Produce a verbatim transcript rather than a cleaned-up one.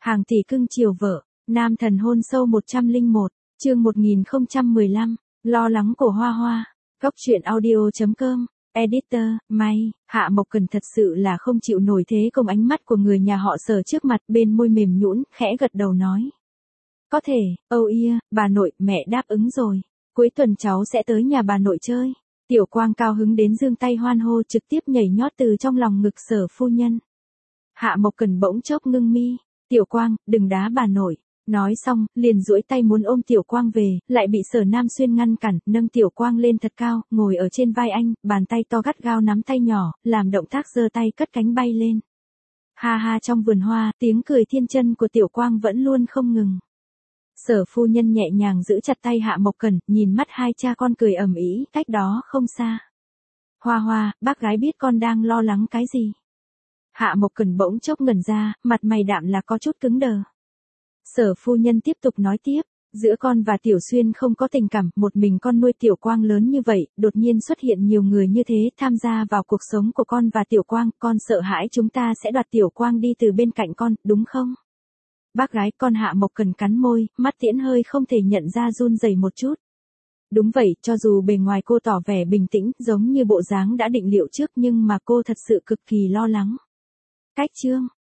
Hàng tỷ cưng chiều vợ, nam thần hôn sâu một trăm lẻ một, chương một nghìn không trăm mười lăm, lo lắng của Hoa Hoa. Góc truyện audio chấm com, editor, May, Hạ Mộc Cần thật sự là không chịu nổi thế công ánh mắt của người nhà họ Sở trước mặt, bên môi mềm nhũn, khẽ gật đầu nói. Có thể, âu ia, bà nội, mẹ đáp ứng rồi. Cuối tuần cháu sẽ tới nhà bà nội chơi. Tiểu Quang cao hứng đến giương tay hoan hô, trực tiếp nhảy nhót từ trong lòng ngực Sở phu nhân. Hạ Mộc Cần bỗng chốc ngưng mi. Tiểu Quang, đừng đá bà nội. Nói xong, liền duỗi tay muốn ôm Tiểu Quang về, lại bị Sở Nam Xuyên ngăn cản, nâng Tiểu Quang lên thật cao, ngồi ở trên vai anh, bàn tay to gắt gao nắm tay nhỏ, làm động tác giơ tay cất cánh bay lên. Ha ha, trong vườn hoa, tiếng cười thiên chân của Tiểu Quang vẫn luôn không ngừng. Sở phu nhân nhẹ nhàng giữ chặt tay Hạ Mộc Cần, nhìn mắt hai cha con cười ầm ĩ, cách đó không xa. Hoa Hoa, bác gái biết con đang lo lắng cái gì? Hạ Mộc Cần bỗng chốc ngẩn ra, mặt mày đạm là có chút cứng đờ. Sở phu nhân tiếp tục nói tiếp, giữa con và Tiểu Xuyên không có tình cảm, một mình con nuôi Tiểu Quang lớn như vậy, đột nhiên xuất hiện nhiều người như thế tham gia vào cuộc sống của con và Tiểu Quang, con sợ hãi chúng ta sẽ đoạt Tiểu Quang đi từ bên cạnh con, đúng không? Bác gái, con. Hạ Mộc Cần cắn môi, mắt tiễn hơi không thể nhận ra run rẩy một chút. Đúng vậy, cho dù bề ngoài cô tỏ vẻ bình tĩnh, giống như bộ dáng đã định liệu trước, nhưng mà cô thật sự cực kỳ lo lắng. Cách chương,